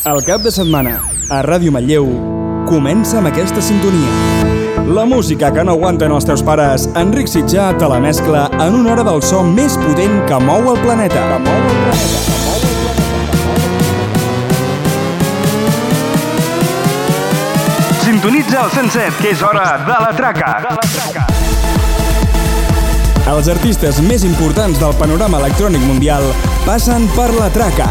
El cap de setmana, a Ràdio Manlleu, comença amb aquesta sintonia. La música que no aguanten els teus pares, Enric Sitjà te la mescla en una hora del so més potent que mou el planeta. Sintonitza el 107, que és hora de la traca. Els artistes més importants del panorama electrònic mundial passen per la traca.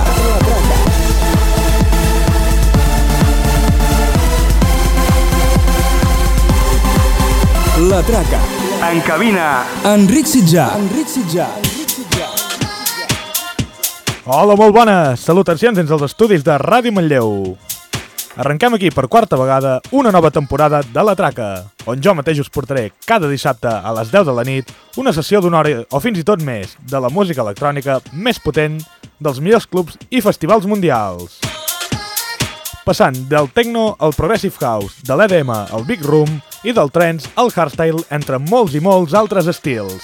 La traca. En cabina, Enric Sitjà. Hola, molt bones! Salutacions dins dels estudis de Ràdio Manlleu. Arrenquem aquí per quarta vegada una nova temporada de La Traca, on jo mateix us portaré cada dissabte a les 10 de la nit una sessió d'una hora o fins i tot més de la música electrònica més potent dels millors clubs i festivals mundials. Passant del techno al progressive house, de l'EDM al big room i del trance al hardstyle, entre molts i molts altres estils.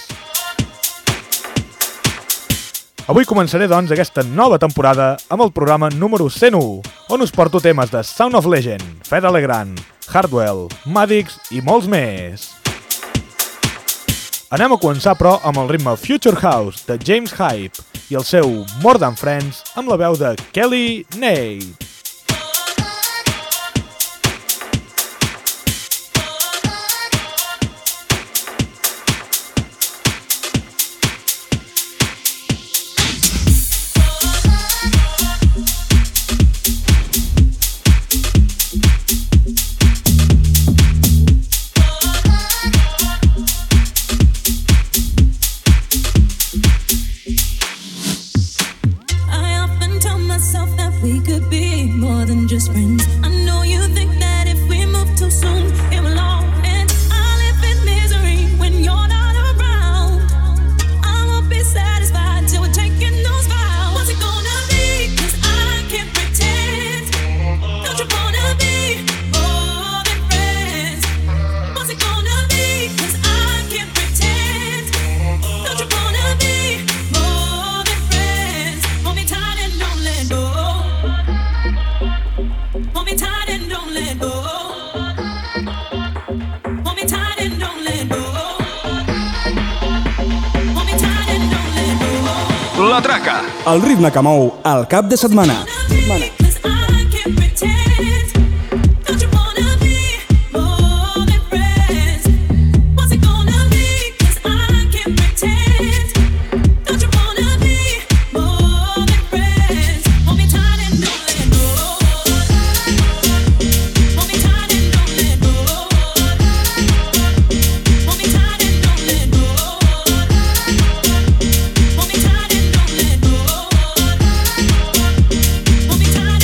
Avui començaré, doncs, aquesta nova temporada amb el programa número 101, on us porto temes de Sound of Legend, Fede Legrand, Hardwell, Maddix i molts més. Anem a començar, però, amb el ritme Future House de James Hype i el seu More Than Friends amb la veu de Kelly Nate. La Traca, el ritme que mou el cap de setmana. Hold me tight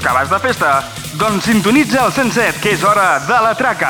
que vas de festa? Doncs sintonitza el 107, que és hora de la traca.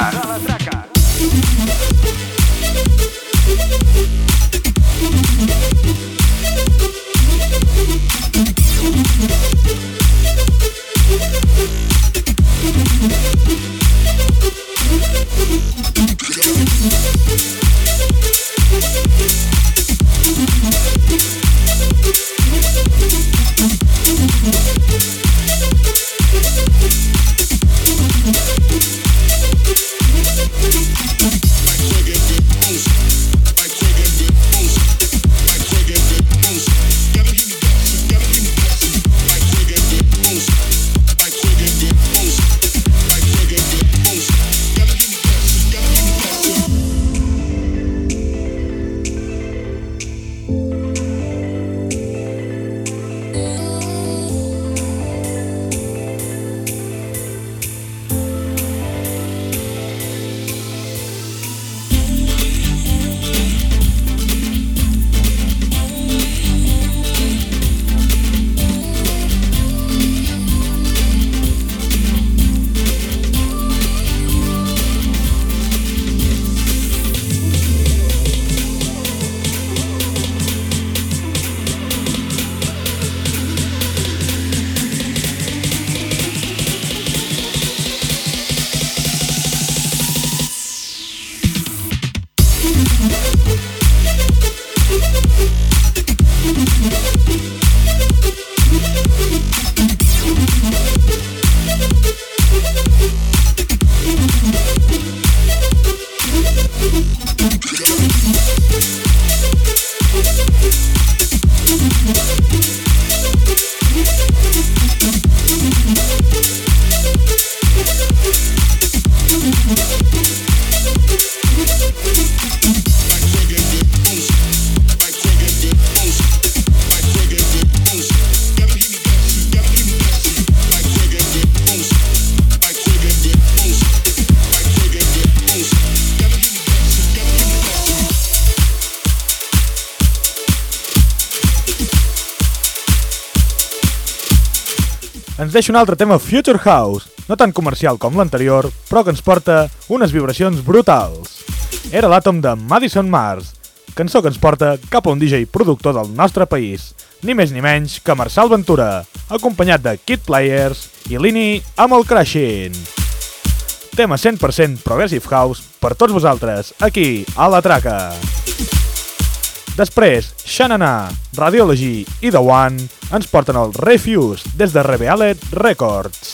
Ens deixa un altre tema Future House, no tan comercial com l'anterior, però que ens porta unes vibracions brutals. Era l'Àtom de Madison Mars, cançó que ens porta cap a un DJ productor del nostre país, ni més ni menys que Marçal Ventura, acompanyat de Kid Players i Lini amb el Crashing. Tema 100% Progressive House per tots vosaltres, aquí, a La Traca. Després, Shanana, Radiology i The One ens porten el Refuse des de Revealed Records.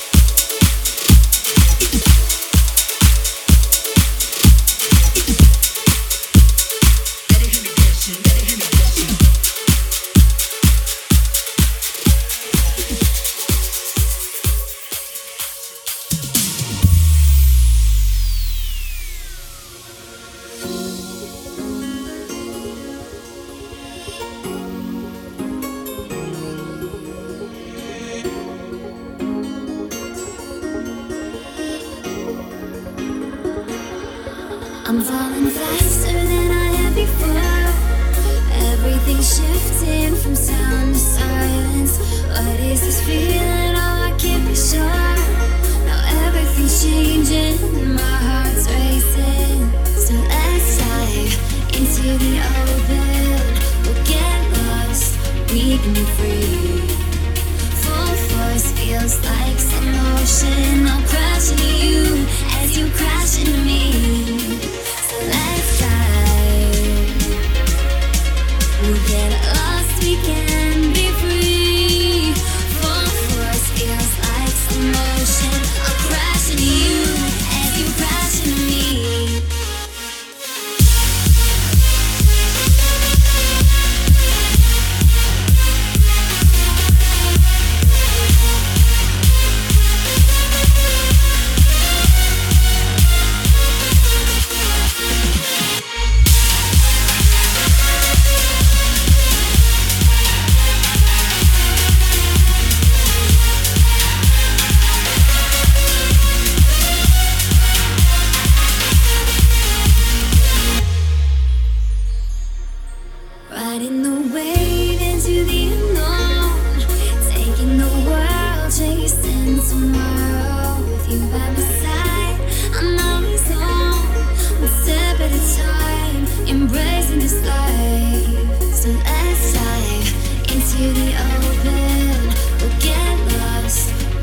I'm falling faster than I have before. Everything's shifting from sound to silence. What is this feeling? Oh, I can't be sure. Now everything's changing, my heart's racing. So let's dive into the open. We'll get lost, we can be free. Full force feels like some motion. I'll crash into you as you crash into me. Let's dive. We'll get lost, we can be free. Full force feels like some motion. I'll crash into you as you crash into me.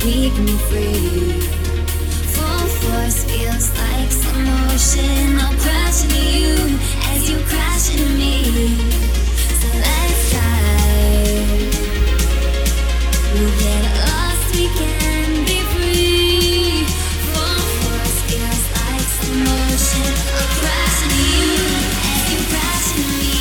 weak and free. Full force feels like slow motion. I'll crash into you as you crash into me. So let's dive. We'll get lost, we can be free. Full force feels like slow motion. I'll crash into you as you crash into me.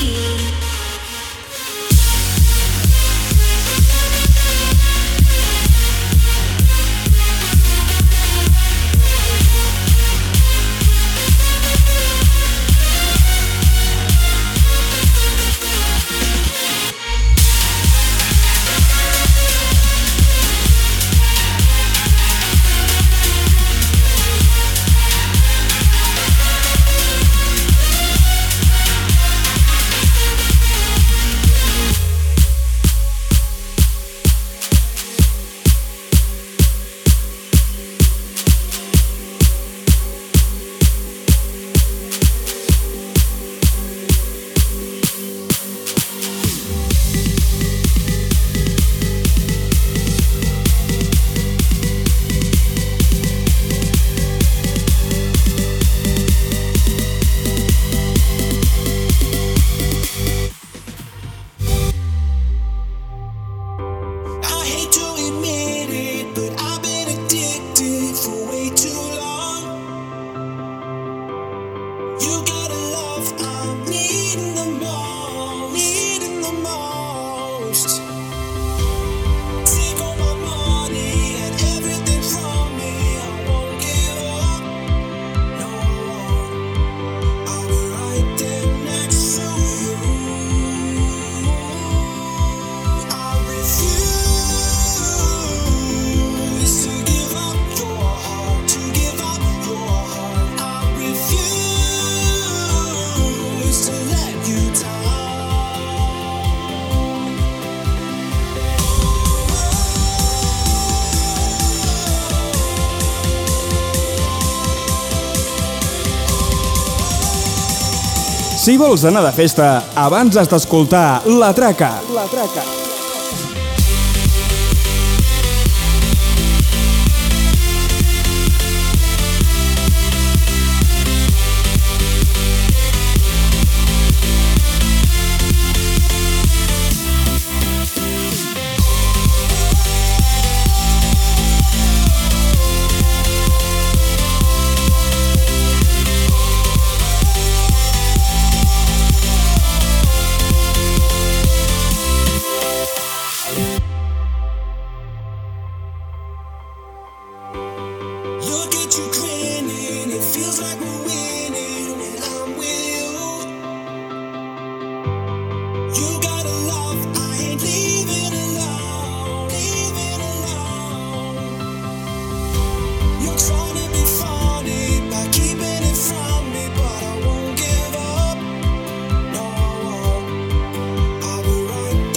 Si vols anar de festa, abans has d'escoltar La Traca. La Traca.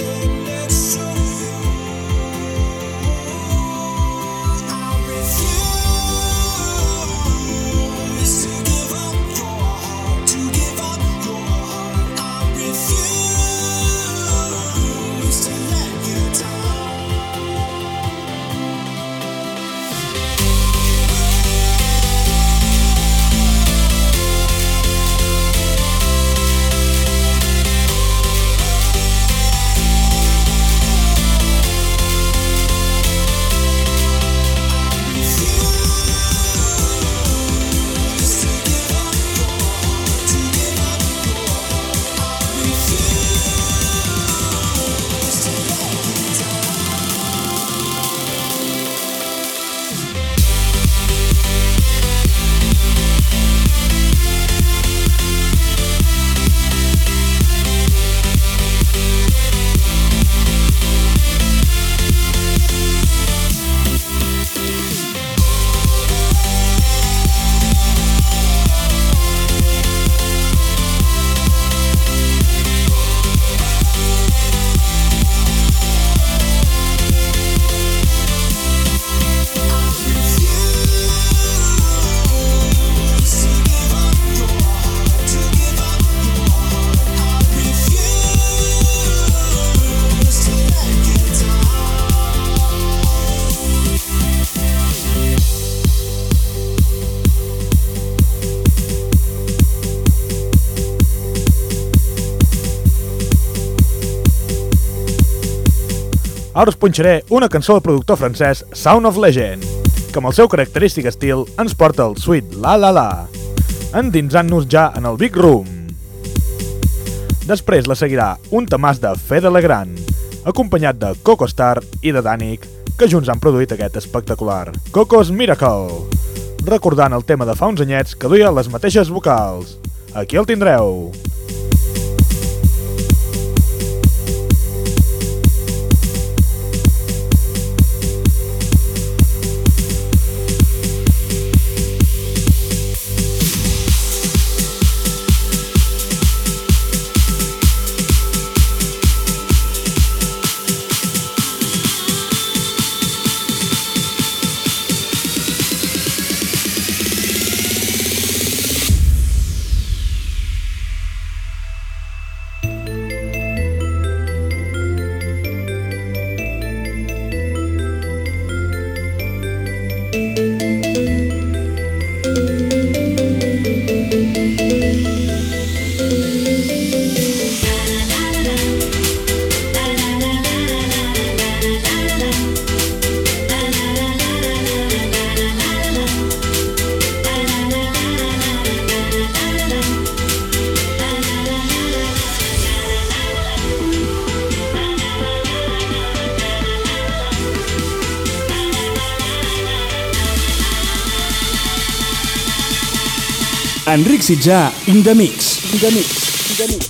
Refuse Ara us punxaré una cançó del productor francès Sound of Legend, que amb el seu característic estil ens porta el Sweet La La La, endinsant-nos ja en el Big Room. Després la seguirà un temàs de Fede Legrand, acompanyat de Coco Star i de Danik, que junts han produït aquest espectacular Coco's Miracle, recordant el tema de fa uns anyets que duia les mateixes vocals. Aquí el tindreu. Enric Sitjà, in the mix. In the mix. In the mix.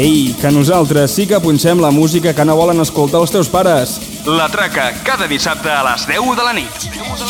Ei, que nosaltres sí que punxem la música que no volen escoltar els teus pares. La Traca, cada dissabte a les 10 de la nit.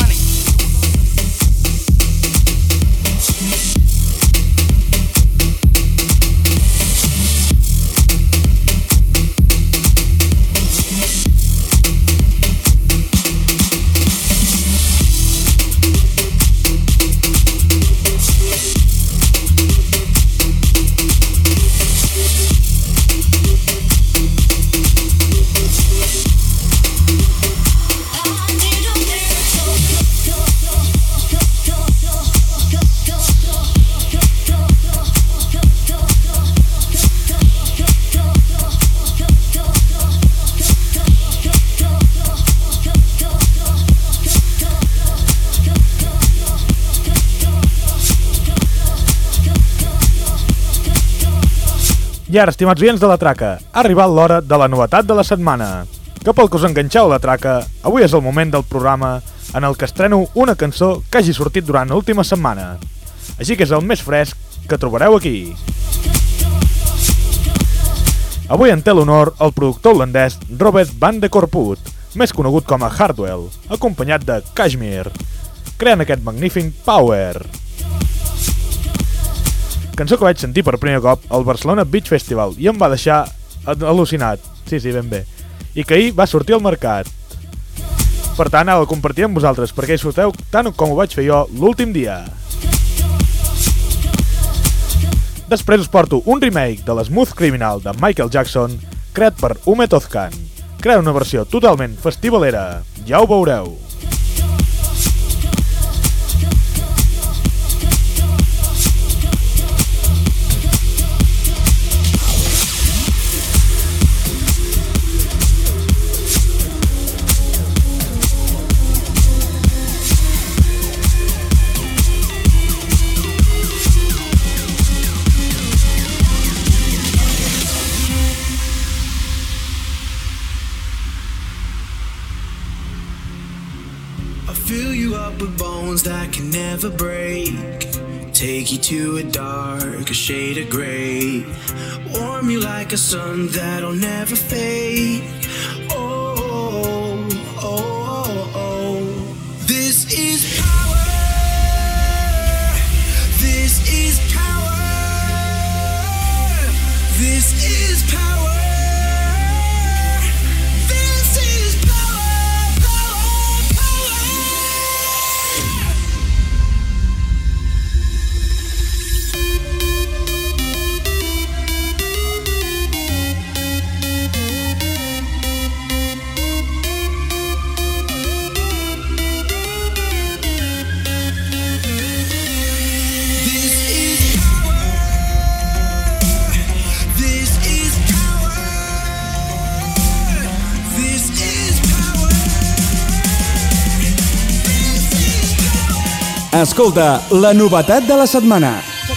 I ara, estimats oients de La Traca, ha arribat l'hora de la novetat de la setmana. Que pel que us enganxeu a La Traca, avui és el moment del programa en el que estreno una cançó que hagi sortit durant l'última setmana. Així que és el més fresc que trobareu aquí. Avui en té l'honor el productor holandès Robert van de Corput, més conegut com a Hardwell, acompanyat de Kashmir, creant aquest magnífic Power. Cançó que vaig sentir per primer cop al Barcelona Beach Festival i em va deixar al·lucinat, sí, ben bé, i que ahir va sortir al mercat. Per tant, ara la compartiré amb vosaltres perquè disfruteu tant com ho vaig fer jo l'últim dia. Després us porto un remake de l'Smooth Criminal de Michael Jackson creat per Umet Ozcan. Crea una versió totalment festivalera, ja ho veureu. With bones that can never break, take you to a darker shade of gray, warm you like a sun that'll never fade. Oh, oh, oh, oh. This is power. This is power. This is power. Escolta, la novetat de la setmana.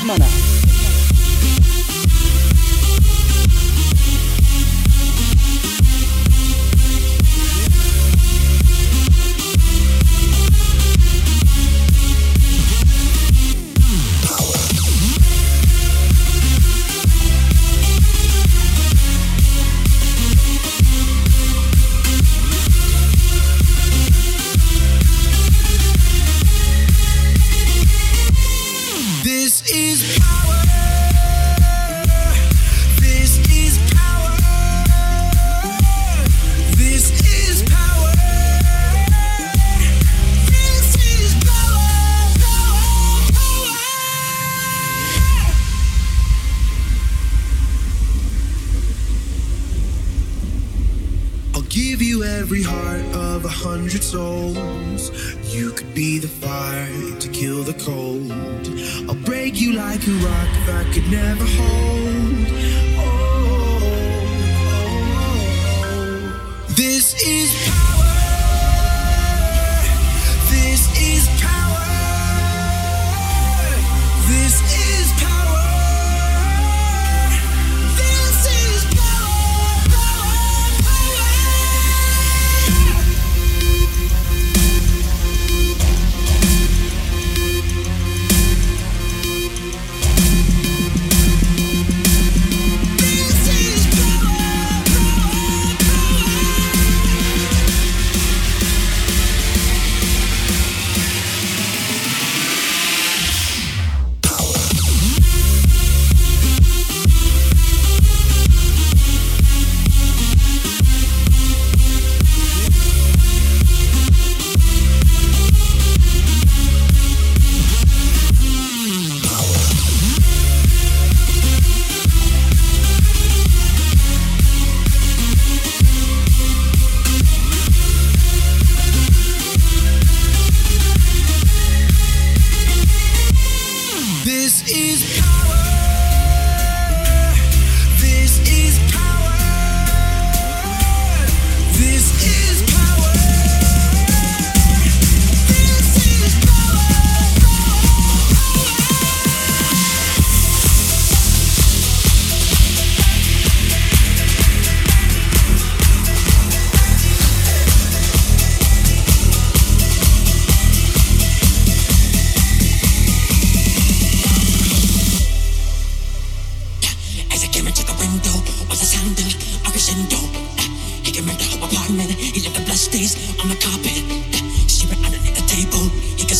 Give you every heart of 100 souls. You could be the fire to kill the cold. I'll break you like a rock that could never hold. Oh, oh, oh. This is power. This is power. This is power. This is power. This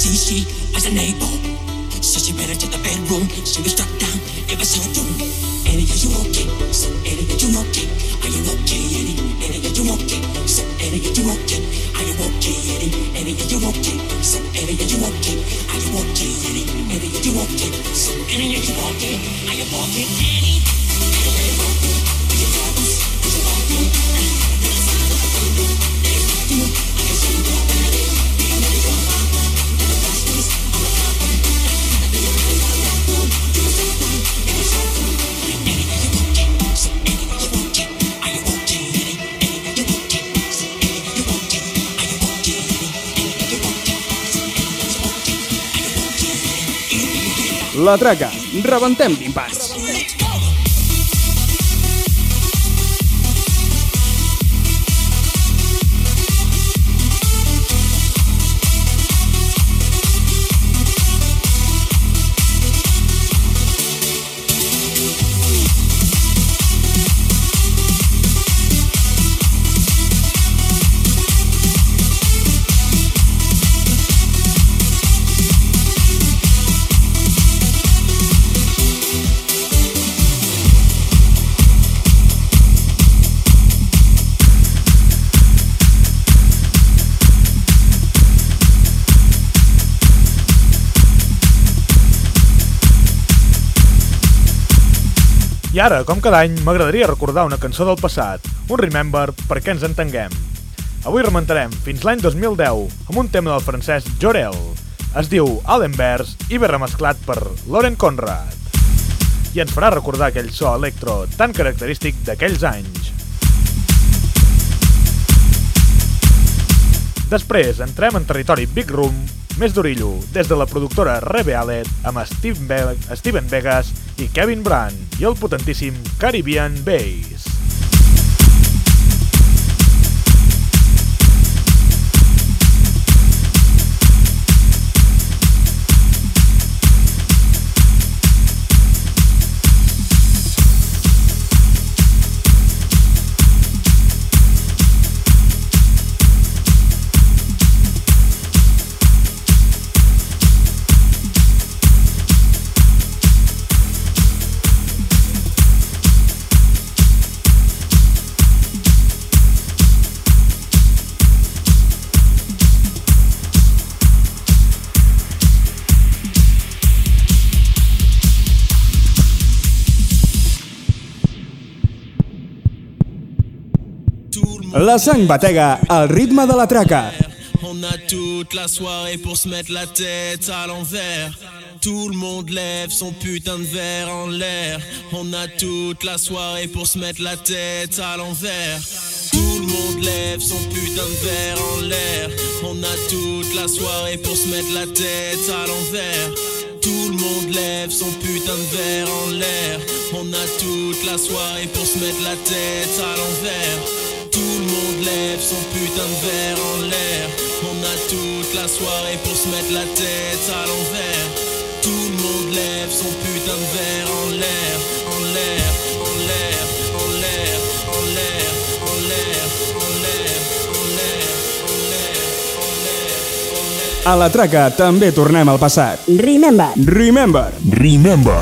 see she was a neighbor. So she ran into the bedroom. She was struck down. It was her room. Annie, are you okay? So Annie, are you okay? Are you okay, Annie? Annie, are you okay? So Annie, are you okay? Are you okay, Annie? Annie, are you okay? So Annie, are you okay? Are you okay, Annie? Annie, are you okay? So Annie, are you okay? Are you okay, Annie? La Traca, rebentem timpans. I ara, com cada any, m'agradaria recordar una cançó del passat, un Remember perquè ens entenguem. Avui remuntarem fins l'any 2010 amb un tema del francès Jorel. Es diu A l'envers i ve remesclat per Lauren Conrad. I ens farà recordar aquell so electro tan característic d'aquells anys. Després entrem en territori Big Room, més d'orillo, des de la productora Revealed amb Steven Vegas i Kevin Brandt i el potentíssim Caribbean Bass. La sang batega al ritme de la traca. On a toute la soirée pour se mettre la tête à l'envers. Tout le monde lève son putain de verre en l'air. On a toute la soirée pour se mettre la tête à l'envers. Tout le monde lève son putain de verre en l'air. On a toute la soirée pour se mettre la tête à l'envers. Tout le monde lève son putain de verre en l'air. On a toute la soirée pour se mettre la tête à l'envers. Tout le monde lève son putain de verre en l'air. On a toute la soirée pour se mettre la tête à l'envers. Tout le monde lève son putain de verre en l'air. En l'air, en l'air, en l'air, en l'air, en l'air, en l'air, en l'air, en l'air, en l'air, en l'air. A la traca també tornem al passat. Remember. Remember. Remember.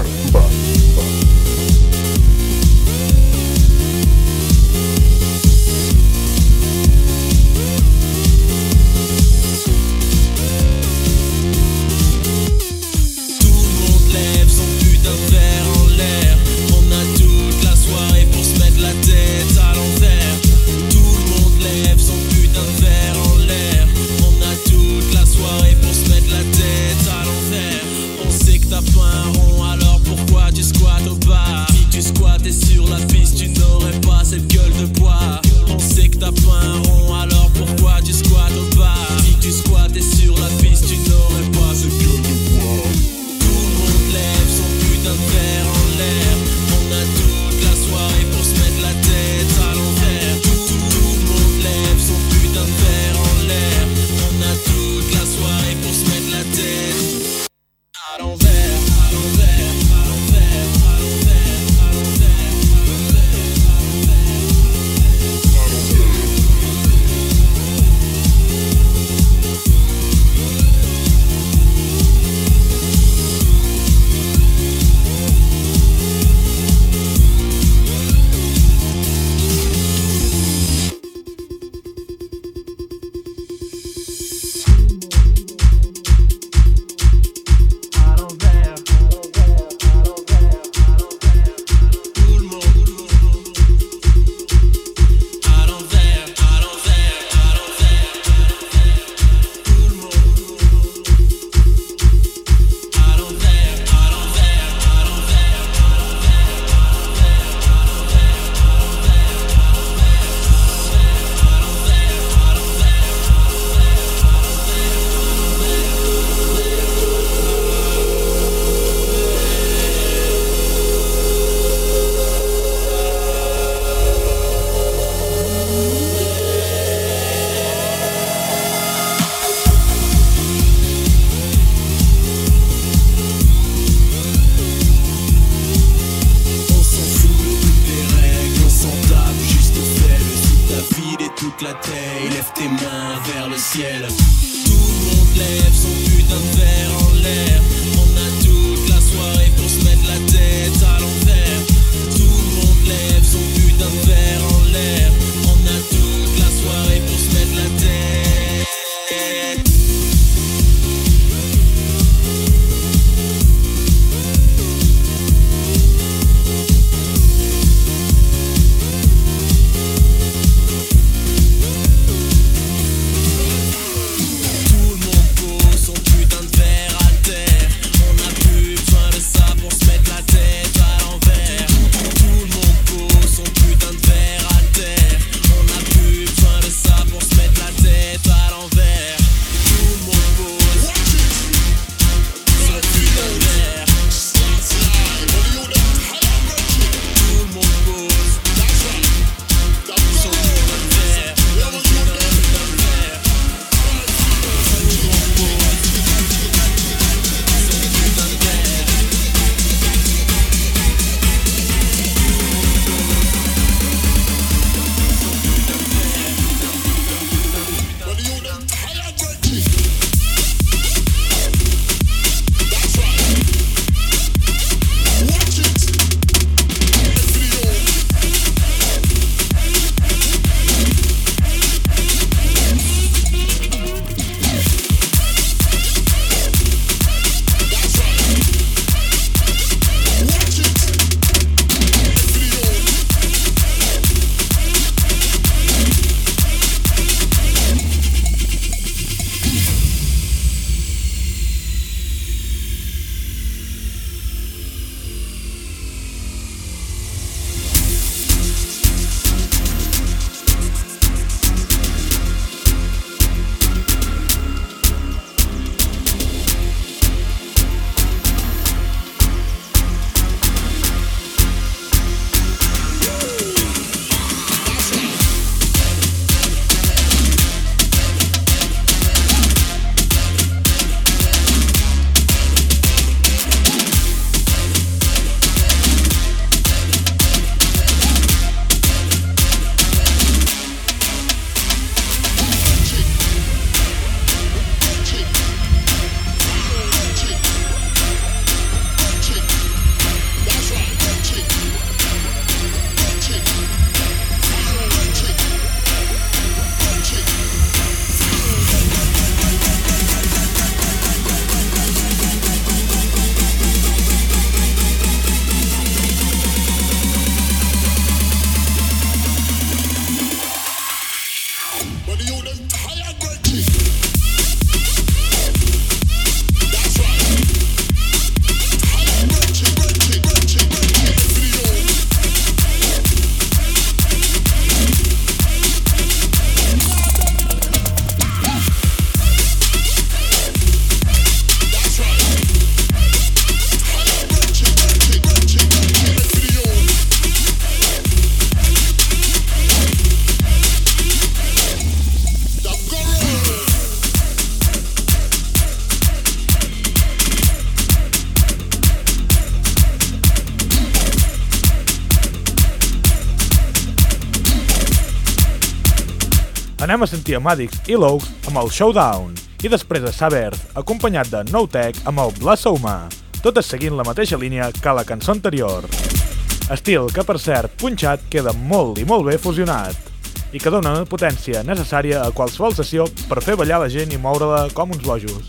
Anem a sentir a Maddix i Laux amb el Showdown i després a Sabert, acompanyat de No Tech amb el Blasphema, totes seguint la mateixa línia que la cançó anterior. Estil que, per cert, punxat queda molt i molt bé fusionat i que dona una potència necessària a qualsevol sessió per fer ballar la gent i moure-la com uns bojos.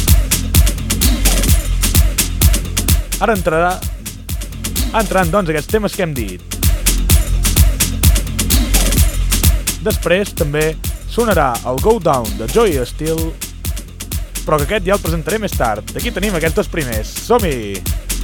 Ara entraran doncs aquests temes que hem dit. Després també sonarà el Go Down de Joey Steel, però que aquest ja el presentaré més tard. Aquí tenim aquests dos primers. Som-hi!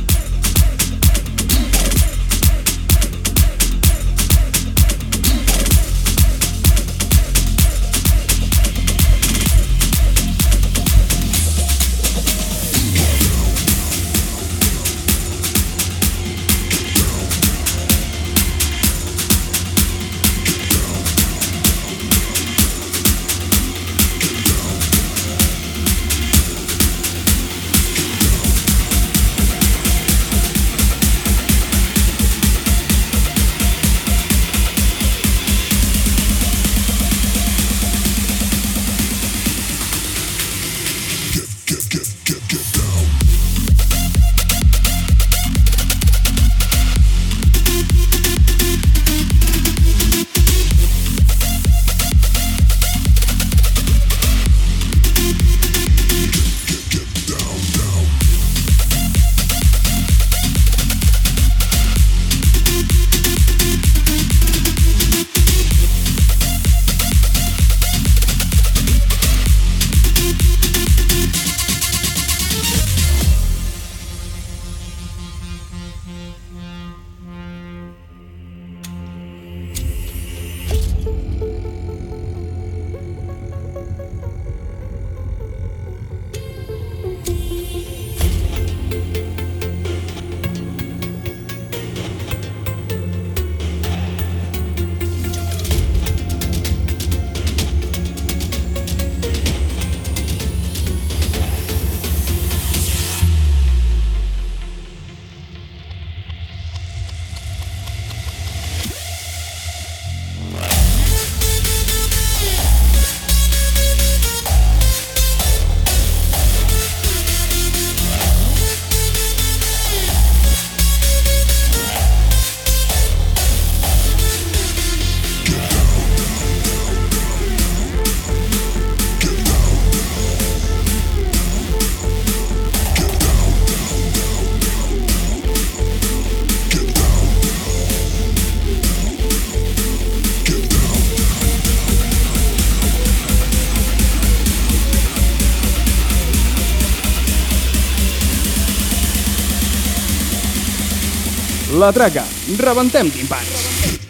La Traca, rebentem timpans.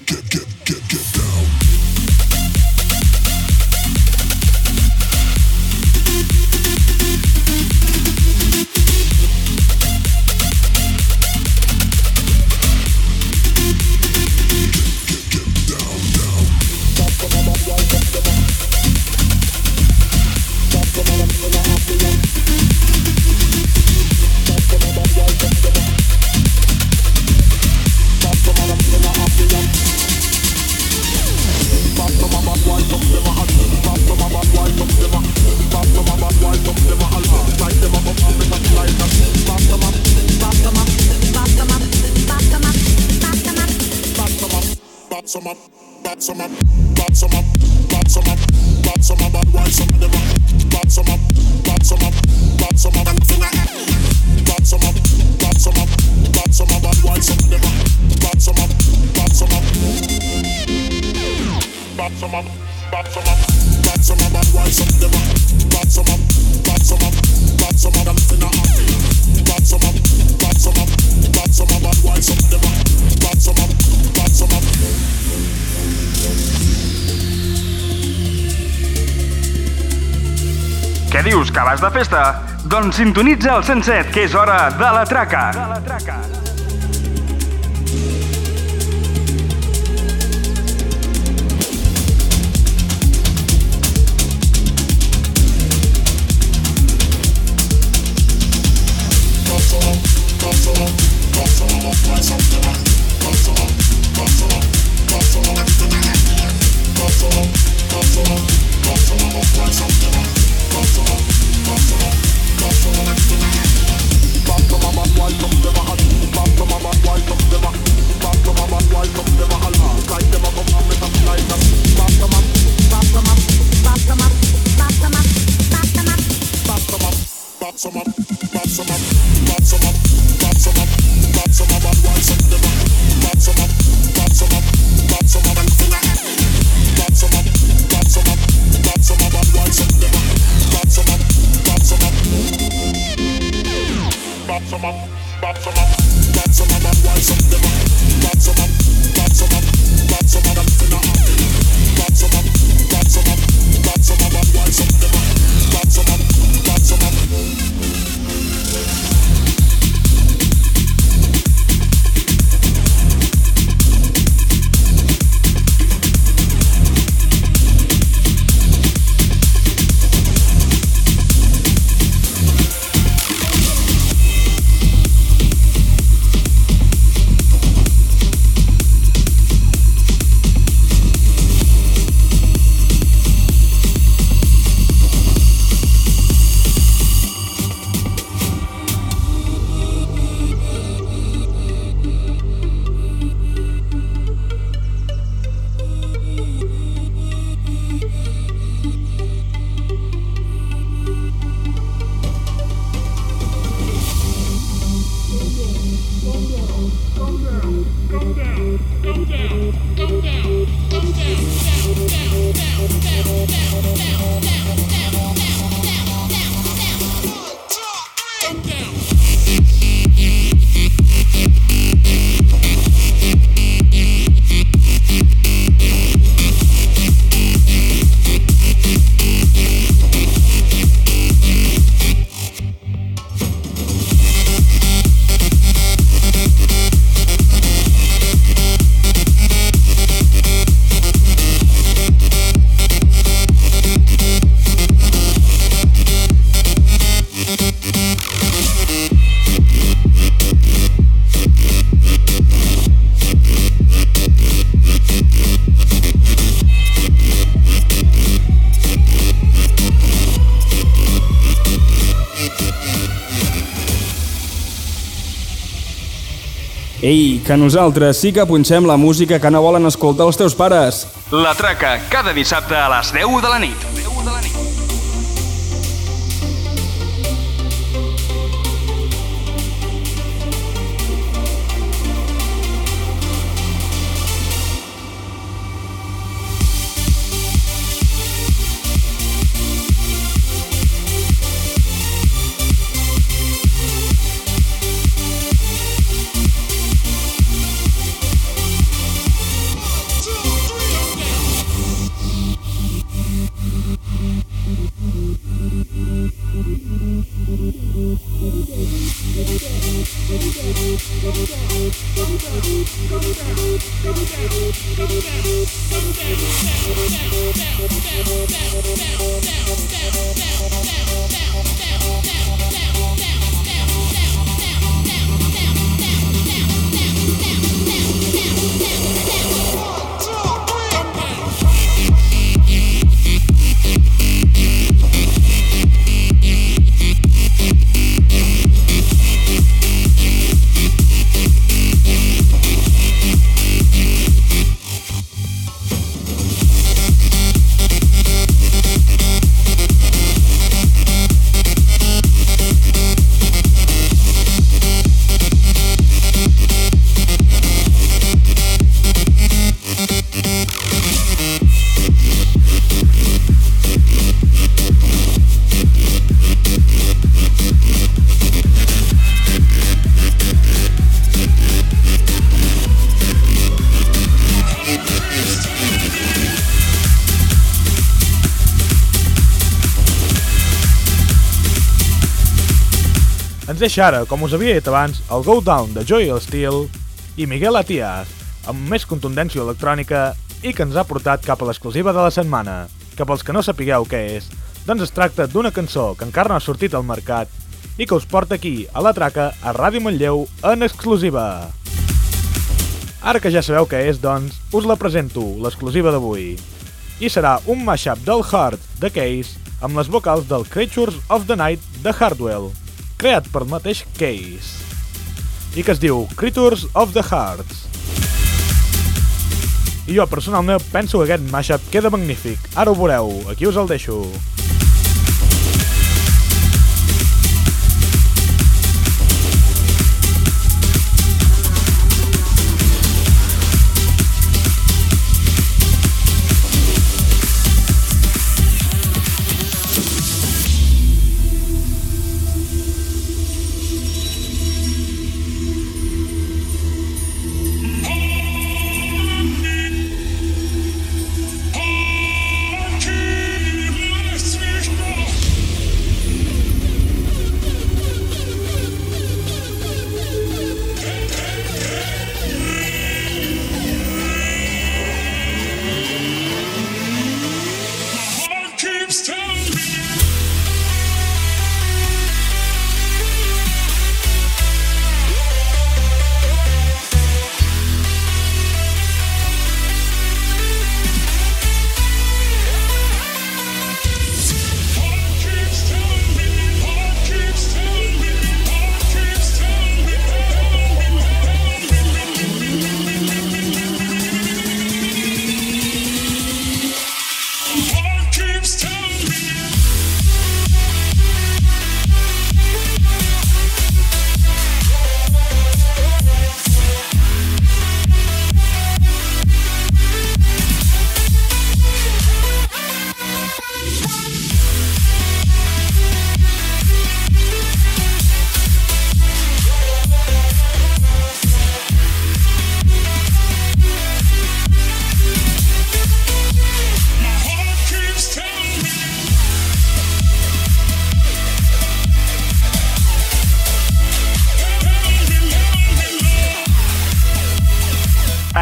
Què dius, que vas de festa? Doncs sintonitza el 107, que és hora de la traca. Bye. Ei, que nosaltres sí que punxem la música que no volen escoltar els teus pares. La Traca, cada dissabte a les 10 de la nit. Ens deixa ara, com us havia dit abans, el Go Down de Joel Steele i Miguel Atias, amb més contundència electrònica i que ens ha portat cap a l'exclusiva de la setmana, que pels que no sapigueu què és, doncs es tracta d'una cançó que encara no ha sortit al mercat i que us porta aquí, a la Traca, a Ràdio Manlleu, en exclusiva. Ara que ja sabeu què és, doncs, us la presento, l'exclusiva d'avui. I serà un mashup del Heart de Case amb les vocals del Creatures of the Night de Hardwell, creat per el mateix Case, i que es diu Creatures of the Hearts. I jo personalment penso que aquest mashup queda magnífic, ara ho veureu, aquí us el deixo.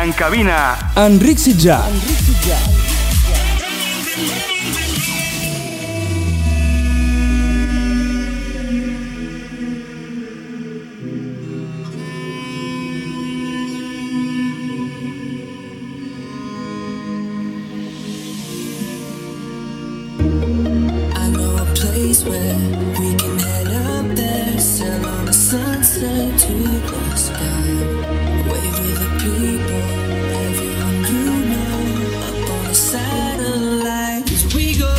en cabina, Enric Sitjà. Where we can head up there, sail on a sunset to the sky, wave with the people, everyone you know, up on a satellite. As we go,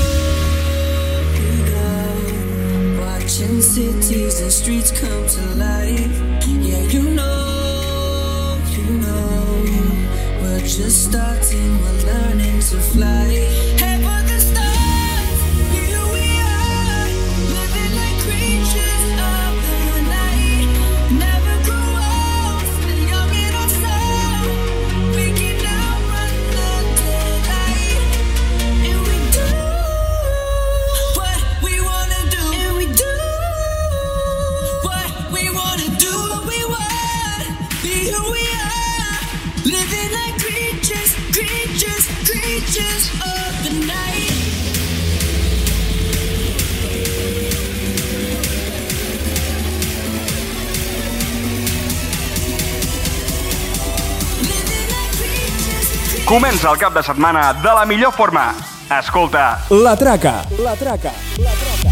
watching cities and streets come to life. Yeah, you know, we're just starting, we're learning to fly. Hey, but the stars, here we are, living like creatures of the night. Never grow old, still young in our soul. We can outrun the daylight, and we do what we wanna do, and we do what we wanna do, what we want. Be who we are, living like creatures, creatures, creatures of the night. comença el cap de setmana de la millor forma. Escolta, La Traca. La Traca. La Traca.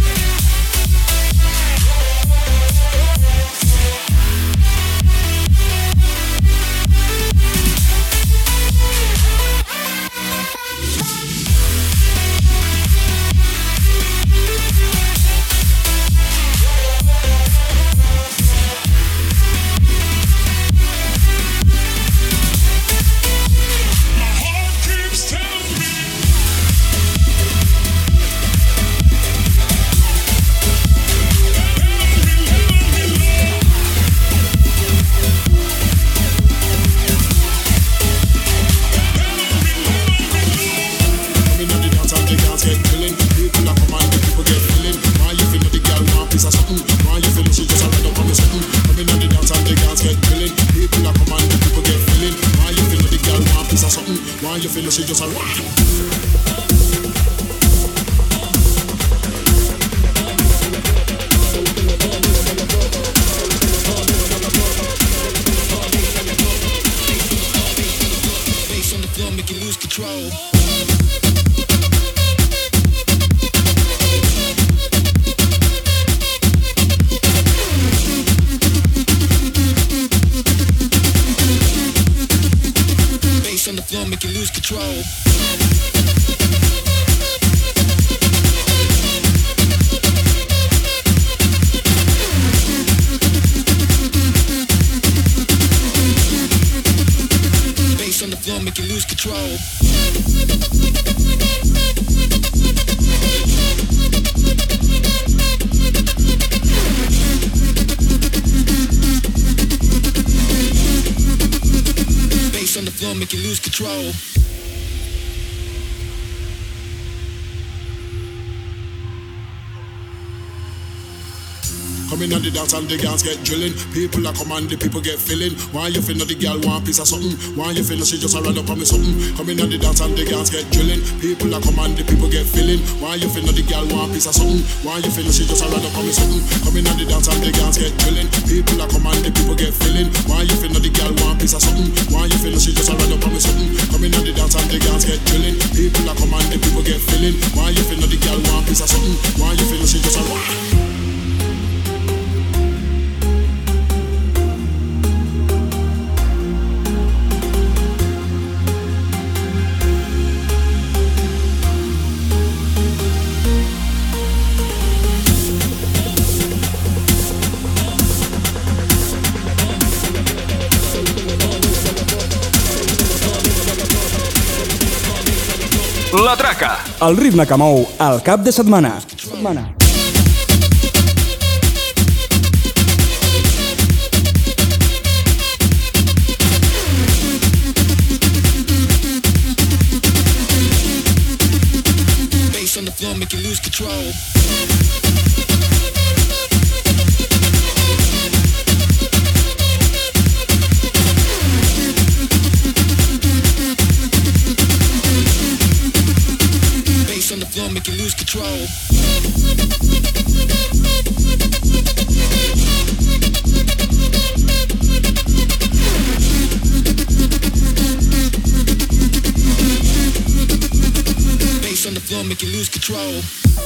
She just a rock. Bass on the floor, make you lose control. On the floor, make you lose control. Bass on the floor, make you lose control. On the floor, make you lose control. Coming on the dance and the girls get drilling. People are command, the people get feeling. Why you feel the girl want piece of something? Why you feel she just a run up on me something? Coming on the dance and the girls get drilling. People are command, the people get feeling. Why you feel the girl want piece of something? Why you feel she just a run up on me something? Coming on the dance and the girls get drilling. People are command, the people get feeling. Why you feel the girl want piece of something? Why you feel she just a run up on me something? Coming on the dance and the girls get drilling. People are command, the people get feeling. Why you feel the girl want piece of something? Why you feel she just a run? La Traca. El ritme que mou el cap de setmana. Bass on the floor, make you lose control. control. Bass on the floor, make you lose control.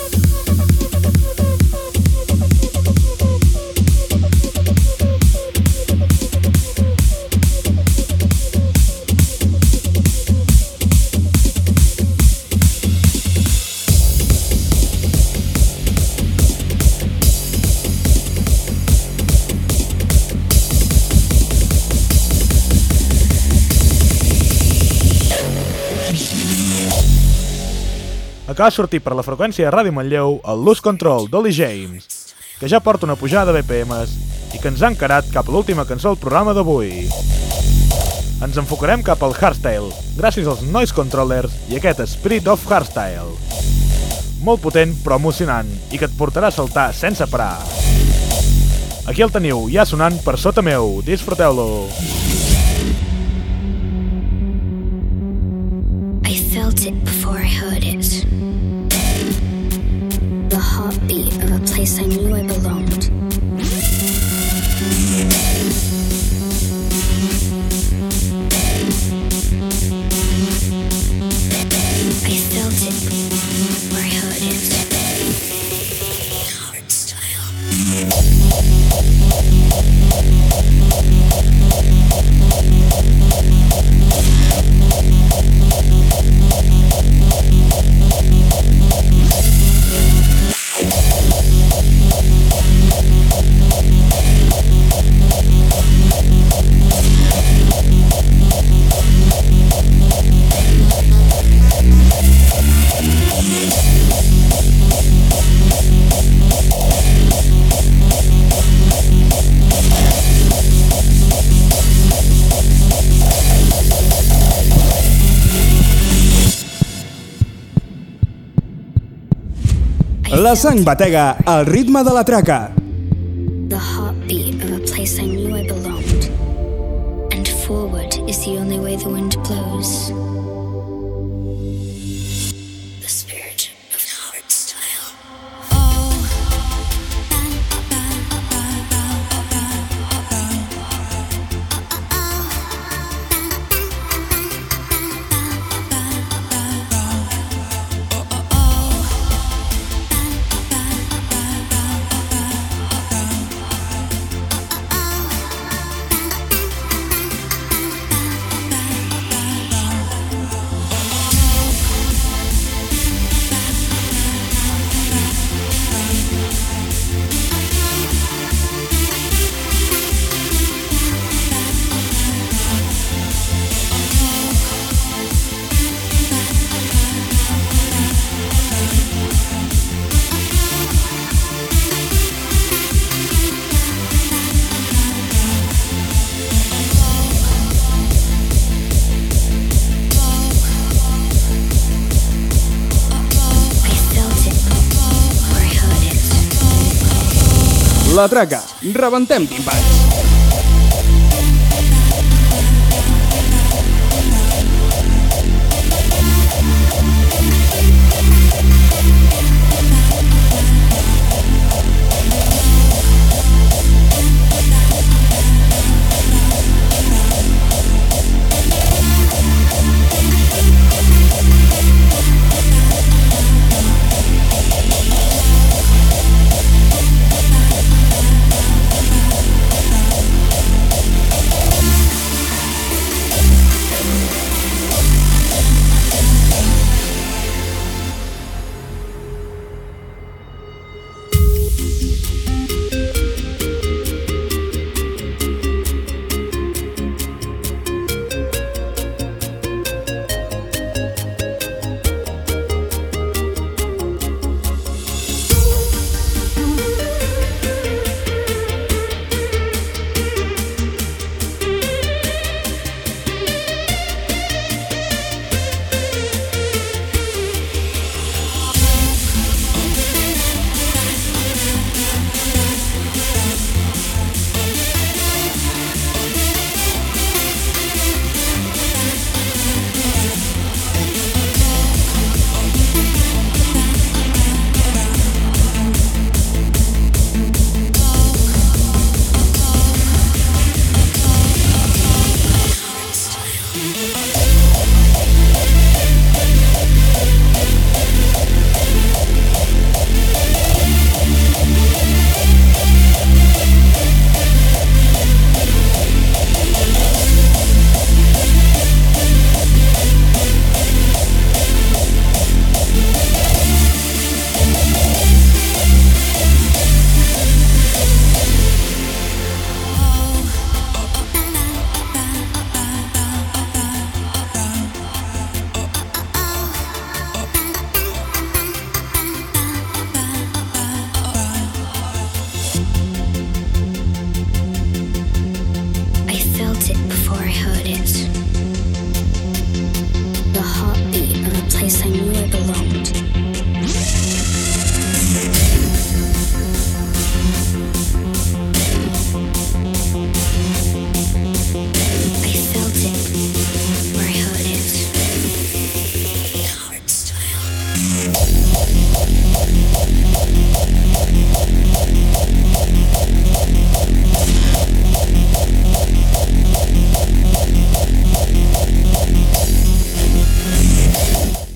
Acaba de sortir per la freqüència de Ràdio Manlleu el Lose Control d'Olly James, que ja porta una pujada de BPMs i que ens ha encarat cap a l'última cançó del programa d'avui. Ens enfocarem cap al hardstyle, gràcies als noise controllers i aquest Spirit of Hardstyle. Molt potent però emocionant i que et portarà a saltar sense parar. Aquí el teniu, ja sonant per sota meu, disfruteu-lo. I felt it before I heard it. The heartbeat of a place I knew I belonged. I felt it before I heard it. Hard style. La sang batega al ritme de la traca. The heartbeat of a place I knew I belonged. And forward is the only way the wind blows. The spirit of hard style. La traca, rebentem timpans.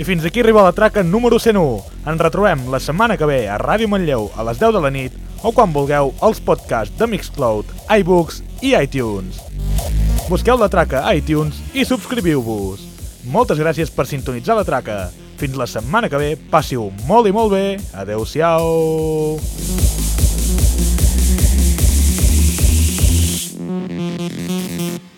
fins aquí arriba la traca número 101. Ens retrobem la setmana que ve a Ràdio Manlleu a les 10 de la nit o quan vulgueu als podcasts de Mixcloud, iBooks i iTunes. Busqueu la traca a iTunes i subscriviu-vos. Moltes gràcies per sintonitzar la traca. Fins la setmana que ve, passi-ho molt i molt bé. Adeu-siau.